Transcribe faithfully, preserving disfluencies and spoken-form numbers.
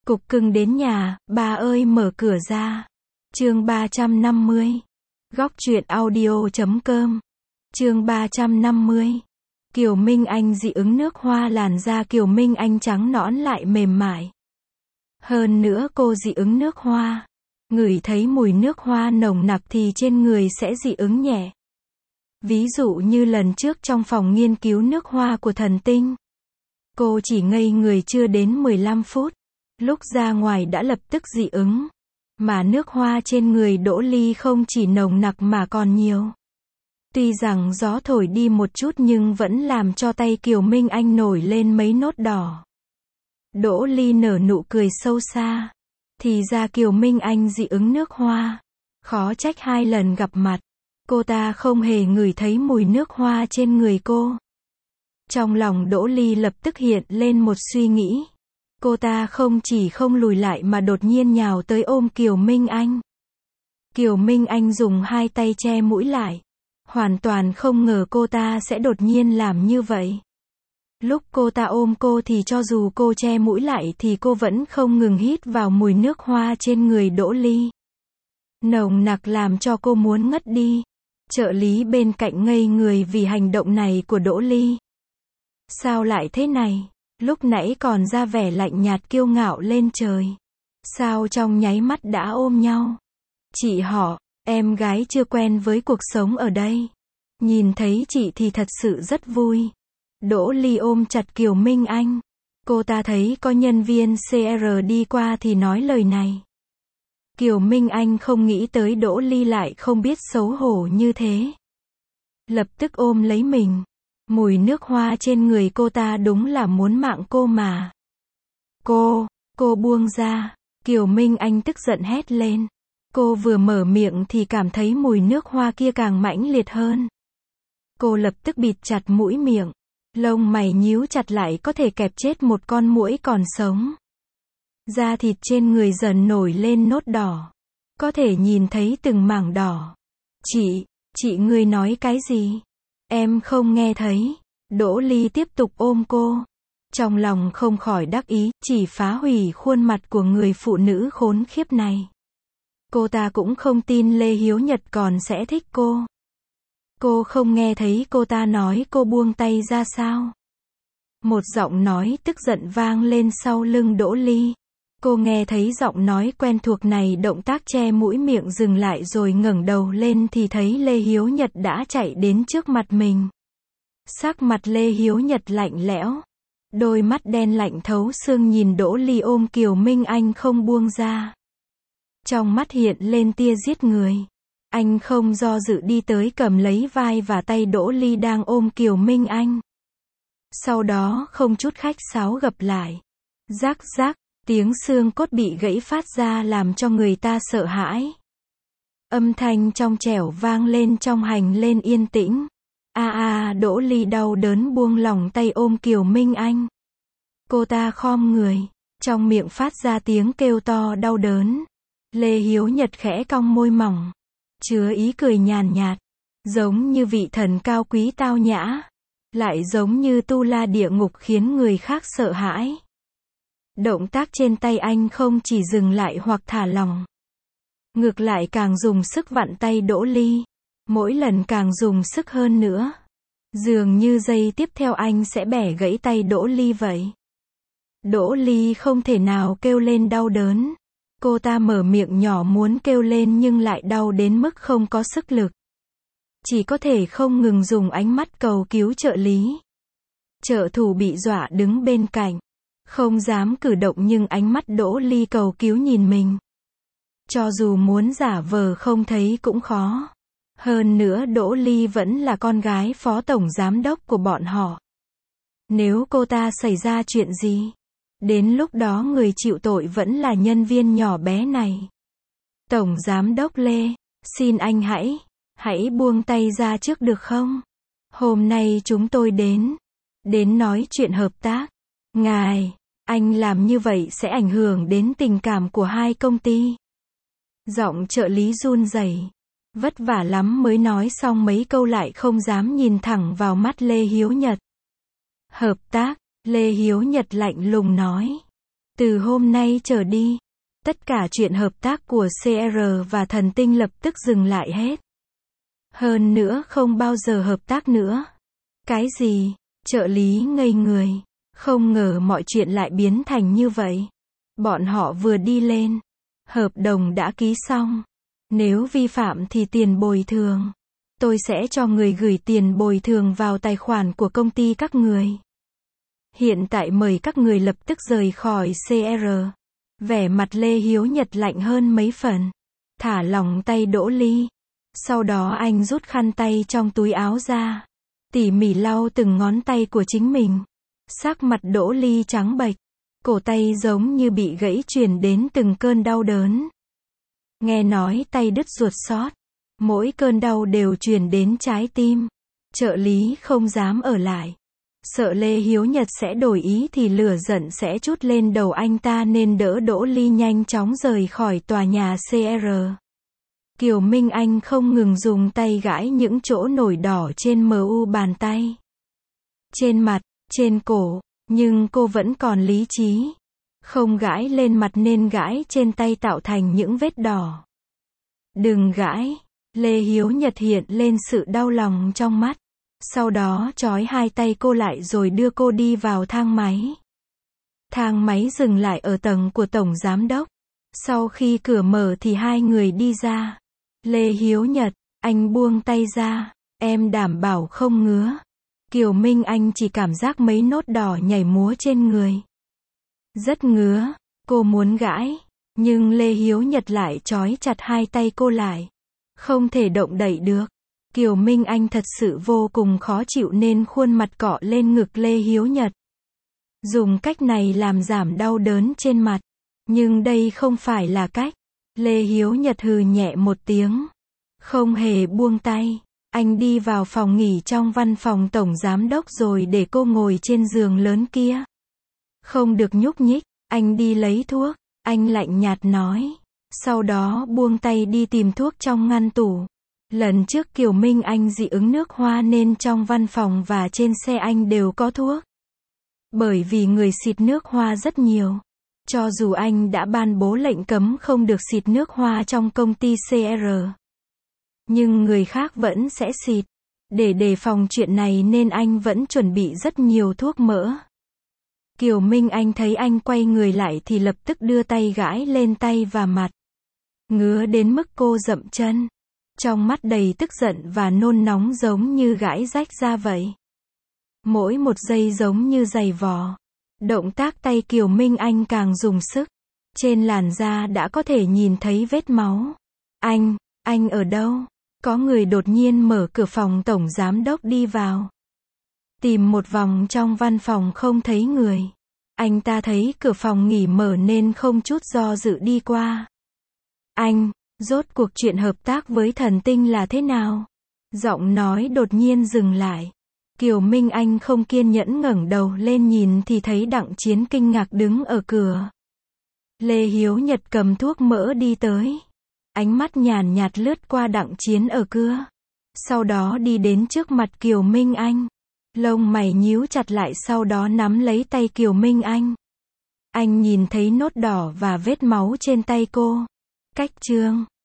Cục cưng đến nhà, bà ơi mở cửa ra. Chương ba trăm năm mươi. Góc truyện audio chấm com. Chương ba trăm năm mươi. Kiều Minh Anh dị ứng nước hoa. Làn da Kiều Minh Anh trắng nõn lại mềm mại. Hơn nữa cô dị ứng nước hoa. Ngửi thấy mùi nước hoa nồng nặc thì trên người sẽ dị ứng nhẹ. Ví dụ như lần trước trong phòng nghiên cứu nước hoa của Thần Tinh. Cô chỉ ngây người chưa đến mười lăm phút. Lúc ra ngoài đã lập tức dị ứng. Mà nước hoa trên người Đỗ Ly không chỉ nồng nặc mà còn nhiều. Tuy rằng gió thổi đi một chút nhưng vẫn làm cho tay Kiều Minh Anh nổi lên mấy nốt đỏ. Đỗ Ly nở nụ cười sâu xa. Thì ra Kiều Minh Anh dị ứng nước hoa. Khó trách hai lần gặp mặt, cô ta không hề ngửi thấy mùi nước hoa trên người cô. Trong lòng Đỗ Ly lập tức hiện lên một suy nghĩ. Cô ta không chỉ không lùi lại mà đột nhiên nhào tới ôm Kiều Minh Anh. Kiều Minh Anh dùng hai tay che mũi lại. Hoàn toàn không ngờ cô ta sẽ đột nhiên làm như vậy. Lúc cô ta ôm cô thì cho dù cô che mũi lại thì cô vẫn không ngừng hít vào mùi nước hoa trên người Đỗ Ly. Nồng nặc làm cho cô muốn ngất đi. Trợ lý bên cạnh ngây người vì hành động này của Đỗ Ly. Sao lại thế này? Lúc nãy còn ra vẻ lạnh nhạt kiêu ngạo lên trời. Sao trong nháy mắt đã ôm nhau? Chị họ, em gái chưa quen với cuộc sống ở đây. Nhìn thấy chị thì thật sự rất vui. Đỗ Ly ôm chặt Kiều Minh Anh. Cô ta thấy có nhân viên xê rờ đi qua thì nói lời này. Kiều Minh Anh không nghĩ tới Đỗ Ly lại không biết xấu hổ như thế. Lập tức ôm lấy mình. Mùi nước hoa trên người cô ta đúng là muốn mạng cô mà. Cô, cô buông ra. Kiều Minh Anh tức giận hét lên. Cô vừa mở miệng thì cảm thấy mùi nước hoa kia càng mãnh liệt hơn. Cô lập tức bịt chặt mũi miệng. Lông mày nhíu chặt lại có thể kẹp chết một con muỗi còn sống. Da thịt trên người dần nổi lên nốt đỏ. Có thể nhìn thấy từng mảng đỏ. Chị, chị ngươi nói cái gì? Em không nghe thấy. Đỗ Ly tiếp tục ôm cô. Trong lòng không khỏi đắc ý, chỉ phá hủy khuôn mặt của người phụ nữ khốn khiếp này. Cô ta cũng không tin Lê Hiếu Nhật còn sẽ thích cô. Cô không nghe thấy cô ta nói cô buông tay ra sao? Một giọng nói tức giận vang lên sau lưng Đỗ Ly. Cô nghe thấy giọng nói quen thuộc này, động tác che mũi miệng dừng lại rồi ngẩng đầu lên thì thấy Lê Hiếu Nhật đã chạy đến trước mặt mình. Sắc mặt Lê Hiếu Nhật lạnh lẽo. Đôi mắt đen lạnh thấu xương nhìn Đỗ Ly ôm Kiều Minh Anh không buông ra. Trong mắt hiện lên tia giết người. Anh không do dự đi tới cầm lấy vai và tay Đỗ Ly đang ôm Kiều Minh Anh. Sau đó không chút khách sáo gập lại. Rắc rắc, tiếng xương cốt bị gãy phát ra làm cho người ta sợ hãi. Âm thanh trong trẻo vang lên trong hành lên yên tĩnh. A a, Đỗ Ly đau đớn buông lỏng tay ôm Kiều Minh Anh. Cô ta khom người, trong miệng phát ra tiếng kêu to đau đớn. Lê Hiếu Nhật khẽ cong môi mỏng, chứa ý cười nhàn nhạt, giống như vị thần cao quý tao nhã, lại giống như tu la địa ngục khiến người khác sợ hãi. Động tác trên tay anh không chỉ dừng lại hoặc thả lỏng, ngược lại càng dùng sức vặn tay Đỗ Ly, mỗi lần càng dùng sức hơn nữa. Dường như giây tiếp theo anh sẽ bẻ gãy tay Đỗ Ly vậy. Đỗ Ly không thể nào kêu lên đau đớn. Cô ta mở miệng nhỏ muốn kêu lên nhưng lại đau đến mức không có sức lực. Chỉ có thể không ngừng dùng ánh mắt cầu cứu trợ lý. Trợ thủ bị dọa đứng bên cạnh. Không dám cử động nhưng ánh mắt Đỗ Ly cầu cứu nhìn mình. Cho dù muốn giả vờ không thấy cũng khó. Hơn nữa Đỗ Ly vẫn là con gái phó tổng giám đốc của bọn họ. Nếu cô ta xảy ra chuyện gì, đến lúc đó người chịu tội vẫn là nhân viên nhỏ bé này. Tổng giám đốc Lê, xin anh hãy, hãy buông tay ra trước được không? Hôm nay chúng tôi đến, đến nói chuyện hợp tác. Ngài, anh làm như vậy sẽ ảnh hưởng đến tình cảm của hai công ty. Giọng trợ lý run rẩy, vất vả lắm mới nói xong mấy câu lại không dám nhìn thẳng vào mắt Lê Hiếu Nhật. Hợp tác, Lê Hiếu Nhật lạnh lùng nói. Từ hôm nay trở đi, tất cả chuyện hợp tác của xê rờ và Thần Tinh lập tức dừng lại hết. Hơn nữa không bao giờ hợp tác nữa. Cái gì? Trợ lý ngây người. Không ngờ mọi chuyện lại biến thành như vậy. Bọn họ vừa đi lên. Hợp đồng đã ký xong. Nếu vi phạm thì tiền bồi thường. Tôi sẽ cho người gửi tiền bồi thường vào tài khoản của công ty các người. Hiện tại mời các người lập tức rời khỏi xê rờ. Vẻ mặt Lê Hiếu Nhật lạnh hơn mấy phần. Thả lỏng tay Đỗ Ly. Sau đó anh rút khăn tay trong túi áo ra. Tỉ mỉ lau từng ngón tay của chính mình. Sắc mặt Đỗ Ly trắng bệch. Cổ tay giống như bị gãy truyền đến từng cơn đau đớn. Nghe nói tay đứt ruột xót. Mỗi cơn đau đều truyền đến trái tim. Trợ lý không dám ở lại. Sợ Lê Hiếu Nhật sẽ đổi ý thì lửa giận sẽ trút lên đầu anh ta nên đỡ Đỗ Ly nhanh chóng rời khỏi tòa nhà xê rờ. Kiều Minh Anh không ngừng dùng tay gãi những chỗ nổi đỏ trên mờ u bàn tay. Trên mặt, trên cổ, nhưng cô vẫn còn lý trí. Không gãi lên mặt nên gãi trên tay tạo thành những vết đỏ. Đừng gãi. Lê Hiếu Nhật hiện lên sự đau lòng trong mắt. Sau đó trói hai tay cô lại rồi đưa cô đi vào thang máy. Thang máy dừng lại ở tầng của Tổng Giám Đốc. Sau khi cửa mở thì hai người đi ra. Lê Hiếu Nhật, anh buông tay ra. Em đảm bảo không ngứa. Kiều Minh Anh chỉ cảm giác mấy nốt đỏ nhảy múa trên người. Rất ngứa. Cô muốn gãi. Nhưng Lê Hiếu Nhật lại trói chặt hai tay cô lại. Không thể động đậy được. Kiều Minh Anh thật sự vô cùng khó chịu nên khuôn mặt cọ lên ngực Lê Hiếu Nhật. Dùng cách này làm giảm đau đớn trên mặt. Nhưng đây không phải là cách. Lê Hiếu Nhật hừ nhẹ một tiếng. Không hề buông tay. Anh đi vào phòng nghỉ trong văn phòng Tổng Giám Đốc rồi để cô ngồi trên giường lớn kia. Không được nhúc nhích. Anh đi lấy thuốc. Anh lạnh nhạt nói. Sau đó buông tay đi tìm thuốc trong ngăn tủ. Lần trước Kiều Minh Anh dị ứng nước hoa nên trong văn phòng và trên xe anh đều có thuốc. Bởi vì người xịt nước hoa rất nhiều. Cho dù anh đã ban bố lệnh cấm không được xịt nước hoa trong công ty xê rờ. Nhưng người khác vẫn sẽ xịt. Để đề phòng chuyện này nên anh vẫn chuẩn bị rất nhiều thuốc mỡ. Kiều Minh Anh thấy anh quay người lại thì lập tức đưa tay gãi lên tay và mặt. Ngứa đến mức cô dậm chân. Trong mắt đầy tức giận và nôn nóng giống như gãi rách ra vậy. Mỗi một giây giống như giày vò. Động tác tay Kiều Minh Anh càng dùng sức. Trên làn da đã có thể nhìn thấy vết máu. Anh, anh ở đâu? Có người đột nhiên mở cửa phòng Tổng Giám Đốc đi vào. Tìm một vòng trong văn phòng không thấy người. Anh ta thấy cửa phòng nghỉ mở nên không chút do dự đi qua. Anh, rốt cuộc chuyện hợp tác với Thần Tinh là thế nào? Giọng nói đột nhiên dừng lại. Kiều Minh Anh không kiên nhẫn ngẩng đầu lên nhìn thì thấy Đặng Chiến kinh ngạc đứng ở cửa. Lê Hiếu Nhật cầm thuốc mỡ đi tới. Ánh mắt nhàn nhạt lướt qua Đặng Chiến ở cửa. Sau đó đi đến trước mặt Kiều Minh Anh. Lông mày nhíu chặt lại sau đó nắm lấy tay Kiều Minh Anh. Anh nhìn thấy nốt đỏ và vết máu trên tay cô. Cách chương